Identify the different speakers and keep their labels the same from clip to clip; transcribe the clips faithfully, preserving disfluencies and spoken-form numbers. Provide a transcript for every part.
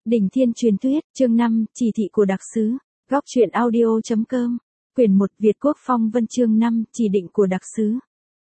Speaker 1: Đỉnh Thiên Truyền Thuyết, chương năm, Chỉ thị của đặc sứ. Góc truyện audio.com. Quyển một Việt Quốc Phong Vân chương năm, Chỉ định của đặc sứ.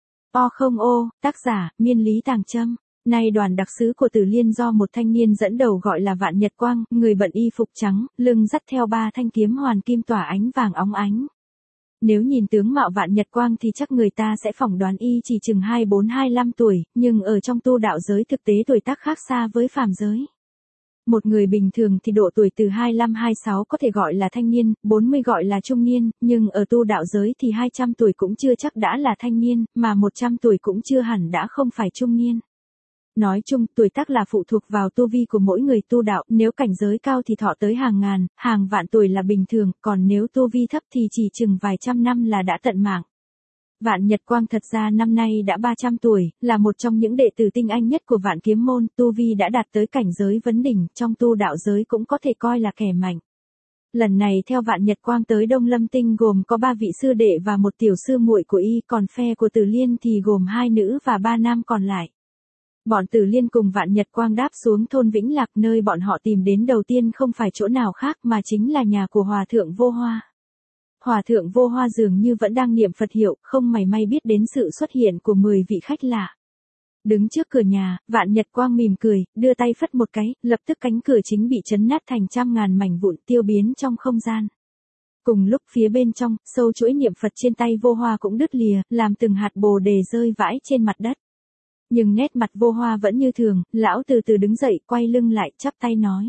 Speaker 1: O không ô, tác giả, Miên Lý Tàng Trâm. Nay đoàn đặc sứ của Tử Liên do một thanh niên dẫn đầu gọi là Vạn Nhật Quang, người bận y phục trắng, lưng dắt theo ba thanh kiếm hoàn kim tỏa ánh vàng óng ánh. Nếu nhìn tướng mạo Vạn Nhật Quang thì chắc người ta sẽ phỏng đoán y chỉ chừng hai mươi bốn hai mươi lăm tuổi, nhưng ở trong tu đạo giới thực tế tuổi tác khác xa với phàm giới. Một người bình thường thì độ tuổi từ hai mươi lăm hai mươi sáu có thể gọi là thanh niên, bốn mươi gọi là trung niên, nhưng ở tu đạo giới thì hai trăm tuổi cũng chưa chắc đã là thanh niên, mà một trăm tuổi cũng chưa hẳn đã không phải trung niên. Nói chung, tuổi tác là phụ thuộc vào tu vi của mỗi người tu đạo, nếu cảnh giới cao thì thọ tới hàng ngàn, hàng vạn tuổi là bình thường, còn nếu tu vi thấp thì chỉ chừng vài trăm năm là đã tận mạng. Vạn Nhật Quang thật ra năm nay đã ba trăm tuổi, là một trong những đệ tử tinh anh nhất của Vạn Kiếm Môn, tu vi đã đạt tới cảnh giới vấn đỉnh, trong tu đạo giới cũng có thể coi là kẻ mạnh. Lần này theo Vạn Nhật Quang tới Đông Lâm Tinh gồm có ba vị sư đệ và một tiểu sư muội của y, còn phe của Tử Liên thì gồm hai nữ và ba nam còn lại. Bọn Tử Liên cùng Vạn Nhật Quang đáp xuống thôn Vĩnh Lạc, nơi bọn họ tìm đến đầu tiên không phải chỗ nào khác mà chính là nhà của Hòa Thượng Vô Hoa. Hòa Thượng Vô Hoa dường như vẫn đang niệm Phật hiệu, không mảy may biết đến sự xuất hiện của mười vị khách lạ. Đứng trước cửa nhà, Vạn Nhật Quang mỉm cười, đưa tay phất một cái, lập tức cánh cửa chính bị chấn nát thành trăm ngàn mảnh vụn tiêu biến trong không gian. Cùng lúc phía bên trong, sâu chuỗi niệm Phật trên tay Vô Hoa cũng đứt lìa, làm từng hạt bồ đề rơi vãi trên mặt đất. Nhưng nét mặt Vô Hoa vẫn như thường, lão từ từ đứng dậy, quay lưng lại, chắp tay nói.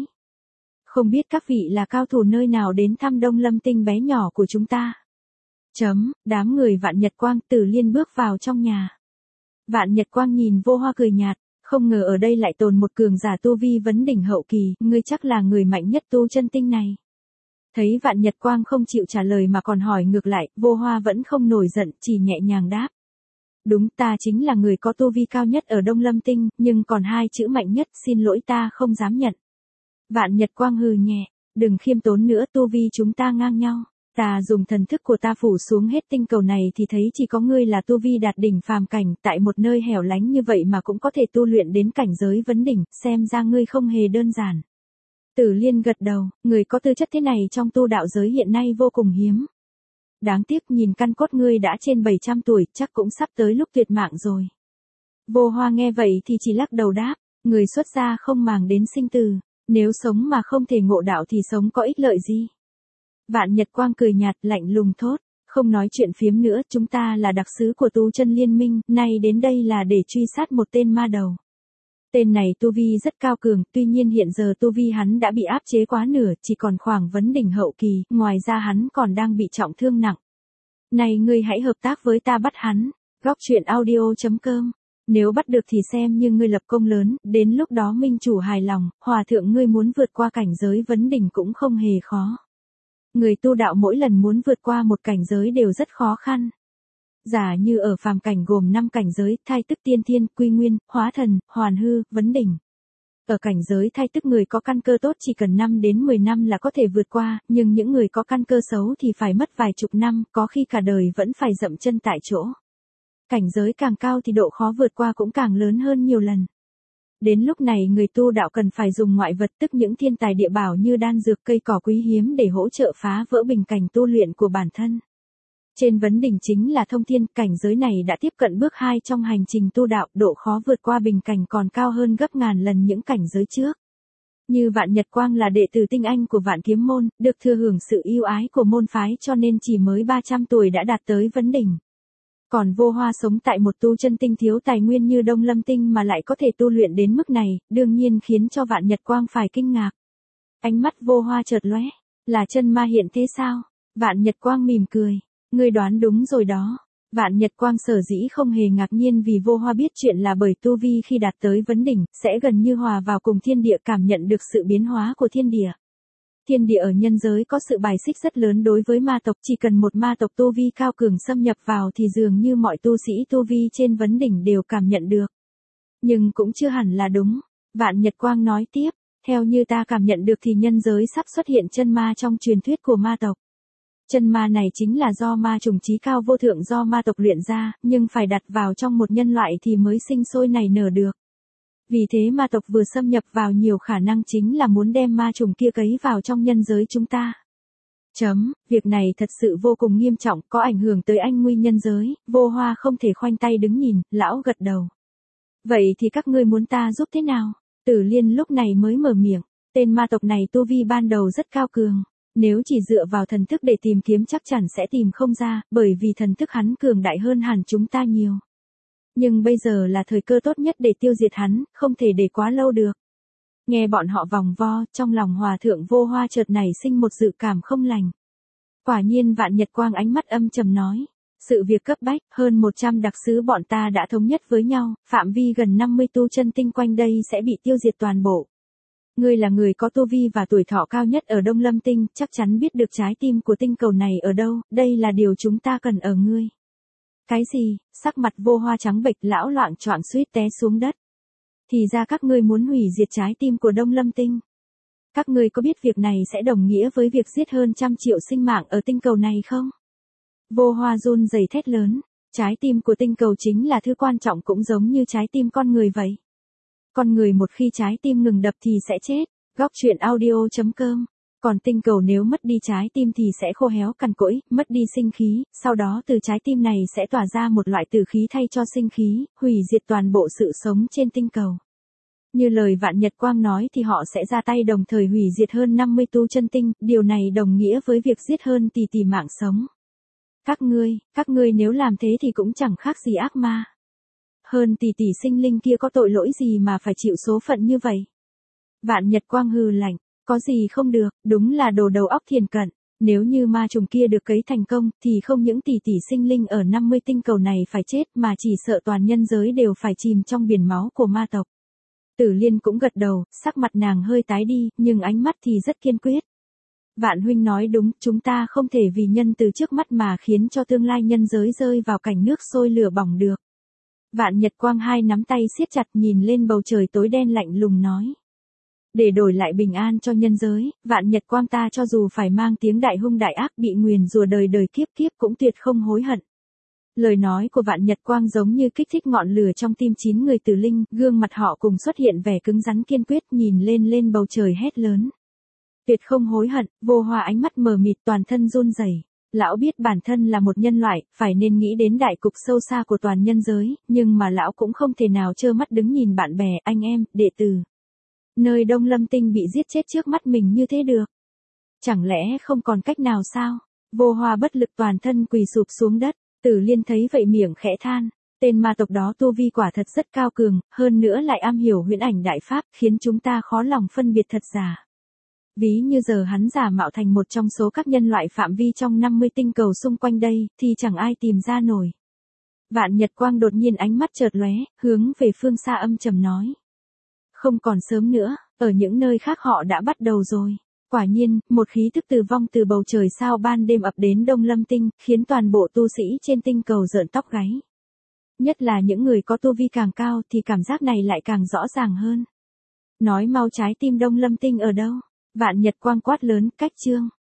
Speaker 1: Không biết các vị là cao thủ nơi nào đến thăm Đông Lâm Tinh bé nhỏ của chúng ta. Chấm, đám người Vạn Nhật Quang, Tử Liên bước vào trong nhà. Vạn Nhật Quang nhìn Vô Hoa cười nhạt, không ngờ ở đây lại tồn một cường giả tu vi vấn đỉnh hậu kỳ, ngươi chắc là người mạnh nhất tu chân tinh này. Thấy Vạn Nhật Quang không chịu trả lời mà còn hỏi ngược lại, Vô Hoa vẫn không nổi giận, chỉ nhẹ nhàng đáp. Đúng, ta chính là người có tu vi cao nhất ở Đông Lâm Tinh, nhưng còn hai chữ mạnh nhất, xin lỗi ta không dám nhận. Vạn Nhật Quang hừ nhẹ, đừng khiêm tốn nữa, tu vi chúng ta ngang nhau. Ta dùng thần thức của ta phủ xuống hết tinh cầu này thì thấy chỉ có ngươi là tu vi đạt đỉnh phàm cảnh, tại một nơi hẻo lánh như vậy mà cũng có thể tu luyện đến cảnh giới vấn đỉnh, xem ra ngươi không hề đơn giản. Tử Liên gật đầu, người có tư chất thế này trong tu đạo giới hiện nay vô cùng hiếm. Đáng tiếc nhìn căn cốt ngươi đã trên bảy trăm tuổi, chắc cũng sắp tới lúc tuyệt mạng rồi. Vô Hoa nghe vậy thì chỉ lắc đầu đáp, người xuất gia không màng đến sinh tử, nếu sống mà không thể ngộ đạo thì sống có ích lợi gì. Vạn Nhật Quang cười nhạt, lạnh lùng thốt, không nói chuyện phiếm nữa, chúng ta là đặc sứ của tu chân liên minh, nay đến đây là để truy sát một tên ma đầu. Tên này tu vi rất cao cường, tuy nhiên hiện giờ tu vi hắn đã bị áp chế quá nửa, chỉ còn khoảng vấn đỉnh hậu kỳ, ngoài ra hắn còn đang bị trọng thương nặng. Này ngươi hãy hợp tác với ta bắt hắn. Góc truyện audio.com. Nếu bắt được thì xem như ngươi lập công lớn, đến lúc đó minh chủ hài lòng, hòa thượng ngươi muốn vượt qua cảnh giới vấn đỉnh cũng không hề khó. Người tu đạo mỗi lần muốn vượt qua một cảnh giới đều rất khó khăn. Giả như ở phàm cảnh gồm năm cảnh giới, thai tức tiên thiên, quy nguyên, hóa thần, hoàn hư, vấn đỉnh. Ở cảnh giới thai tức người có căn cơ tốt chỉ cần năm đến mười năm là có thể vượt qua, nhưng những người có căn cơ xấu thì phải mất vài chục năm, có khi cả đời vẫn phải dậm chân tại chỗ. Cảnh giới càng cao thì độ khó vượt qua cũng càng lớn hơn nhiều lần. Đến lúc này người tu đạo cần phải dùng ngoại vật, tức những thiên tài địa bảo như đan dược, cây cỏ quý hiếm để hỗ trợ phá vỡ bình cảnh tu luyện của bản thân. Trên vấn đỉnh chính là thông thiên, cảnh giới này đã tiếp cận bước hai trong hành trình tu đạo, độ khó vượt qua bình cảnh còn cao hơn gấp ngàn lần những cảnh giới trước. Như Vạn Nhật Quang là đệ tử tinh anh của Vạn Kiếm Môn, được thừa hưởng sự yêu ái của môn phái cho nên chỉ mới ba trăm tuổi đã đạt tới vấn đỉnh. Còn Vô Hoa sống tại một tu chân tinh thiếu tài nguyên như Đông Lâm Tinh mà lại có thể tu luyện đến mức này, đương nhiên khiến cho Vạn Nhật Quang phải kinh ngạc. Ánh mắt Vô Hoa chợt lóe, là chân ma hiện thế sao? Vạn Nhật Quang mỉm cười. Ngươi đoán đúng rồi đó. Vạn Nhật Quang sở dĩ không hề ngạc nhiên vì Vô Hoa biết chuyện là bởi tu vi khi đạt tới vấn đỉnh, sẽ gần như hòa vào cùng thiên địa, cảm nhận được sự biến hóa của thiên địa. Thiên địa ở nhân giới có sự bài xích rất lớn đối với ma tộc, chỉ cần một ma tộc tu vi cao cường xâm nhập vào thì dường như mọi tu sĩ tu vi trên vấn đỉnh đều cảm nhận được. Nhưng cũng chưa hẳn là đúng. Vạn Nhật Quang nói tiếp, theo như ta cảm nhận được thì nhân giới sắp xuất hiện chân ma trong truyền thuyết của ma tộc. Chân ma này chính là do ma trùng trí cao vô thượng do ma tộc luyện ra, nhưng phải đặt vào trong một nhân loại thì mới sinh sôi nảy nở được. Vì thế ma tộc vừa xâm nhập vào nhiều khả năng chính là muốn đem ma trùng kia cấy vào trong nhân giới chúng ta. Chấm, việc này thật sự vô cùng nghiêm trọng, có ảnh hưởng tới anh nguy nhân giới, Vô Hoa không thể khoanh tay đứng nhìn, lão gật đầu. Vậy thì các ngươi muốn ta giúp thế nào? Tử Liên lúc này mới mở miệng, tên ma tộc này tu vi ban đầu rất cao cường, nếu chỉ dựa vào thần thức để tìm kiếm chắc chắn sẽ tìm không ra, bởi vì thần thức hắn cường đại hơn hẳn chúng ta nhiều. Nhưng bây giờ là thời cơ tốt nhất để tiêu diệt hắn, không thể để quá lâu được. Nghe bọn họ vòng vo, trong lòng hòa thượng Vô Hoa chợt nảy sinh một dự cảm không lành. Quả nhiên Vạn Nhật Quang ánh mắt âm trầm nói. Sự việc cấp bách, hơn một trăm đặc sứ bọn ta đã thống nhất với nhau, phạm vi gần năm mươi tu chân tinh quanh đây sẽ bị tiêu diệt toàn bộ. Ngươi là người có tu vi và tuổi thọ cao nhất ở Đông Lâm Tinh, chắc chắn biết được trái tim của tinh cầu này ở đâu, đây là điều chúng ta cần ở ngươi. Cái gì? Sắc mặt Vô Hoa trắng bệch, lão loạng choạng suýt té xuống đất. Thì ra các ngươi muốn hủy diệt trái tim của Đông Lâm Tinh. Các ngươi có biết việc này sẽ đồng nghĩa với việc giết hơn trăm triệu sinh mạng ở tinh cầu này không? Vô Hoa run rẩy thét lớn, trái tim của tinh cầu chính là thứ quan trọng cũng giống như trái tim con người vậy. Con người một khi trái tim ngừng đập thì sẽ chết, góc truyện audio chấm com. Còn tinh cầu nếu mất đi trái tim thì sẽ khô héo cằn cỗi, mất đi sinh khí, sau đó từ trái tim này sẽ tỏa ra một loại tử khí thay cho sinh khí, hủy diệt toàn bộ sự sống trên tinh cầu. Như lời Vạn Nhật Quang nói thì họ sẽ ra tay đồng thời hủy diệt hơn năm mươi tu chân tinh, điều này đồng nghĩa với việc giết hơn tỷ tỷ mạng sống. Các ngươi, các ngươi nếu làm thế thì cũng chẳng khác gì ác ma. Hơn tỷ tỷ sinh linh kia có tội lỗi gì mà phải chịu số phận như vậy? Vạn Nhật Quang hừ lạnh, có gì không được, đúng là đồ đầu óc thiền cận. Nếu như ma trùng kia được cấy thành công thì không những tỷ tỷ sinh linh ở năm mươi tinh cầu này phải chết mà chỉ sợ toàn nhân giới đều phải chìm trong biển máu của ma tộc. Tử Liên cũng gật đầu, sắc mặt nàng hơi tái đi, nhưng ánh mắt thì rất kiên quyết. Vạn huynh nói đúng, chúng ta không thể vì nhân từ trước mắt mà khiến cho tương lai nhân giới rơi vào cảnh nước sôi lửa bỏng được. Vạn Nhật Quang hai nắm tay siết chặt nhìn lên bầu trời tối đen lạnh lùng nói. Để đổi lại bình an cho nhân giới, Vạn Nhật Quang ta cho dù phải mang tiếng đại hung đại ác bị nguyền rủa đời đời kiếp kiếp cũng tuyệt không hối hận. Lời nói của Vạn Nhật Quang giống như kích thích ngọn lửa trong tim chín người tử linh, gương mặt họ cùng xuất hiện vẻ cứng rắn kiên quyết nhìn lên lên bầu trời hét lớn. Tuyệt không hối hận, Vô Hoa ánh mắt mờ mịt toàn thân run rẩy. Lão biết bản thân là một nhân loại, phải nên nghĩ đến đại cục sâu xa của toàn nhân giới, nhưng mà lão cũng không thể nào trơ mắt đứng nhìn bạn bè, anh em, đệ tử. Nơi Đông Lâm Tinh bị giết chết trước mắt mình như thế được. Chẳng lẽ không còn cách nào sao? Vô Hoa bất lực toàn thân quỳ sụp xuống đất, Tử Liên thấy vậy miệng khẽ than. Tên ma tộc đó tu vi quả thật rất cao cường, hơn nữa lại am hiểu huyễn ảnh đại pháp, khiến chúng ta khó lòng phân biệt thật giả. Ví như giờ hắn giả mạo thành một trong số các nhân loại phạm vi trong năm mươi tinh cầu xung quanh đây, thì chẳng ai tìm ra nổi. Vạn Nhật Quang đột nhiên ánh mắt chợt lóe, hướng về phương xa âm trầm nói. Không còn sớm nữa, ở những nơi khác họ đã bắt đầu rồi. Quả nhiên, một khí tức tử vong từ bầu trời sao ban đêm ập đến Đông Lâm Tinh, khiến toàn bộ tu sĩ trên tinh cầu rợn tóc gáy. Nhất là những người có tu vi càng cao thì cảm giác này lại càng rõ ràng hơn. Nói mau trái tim Đông Lâm Tinh ở đâu? Vạn Nhật Quang quát lớn, cách chương.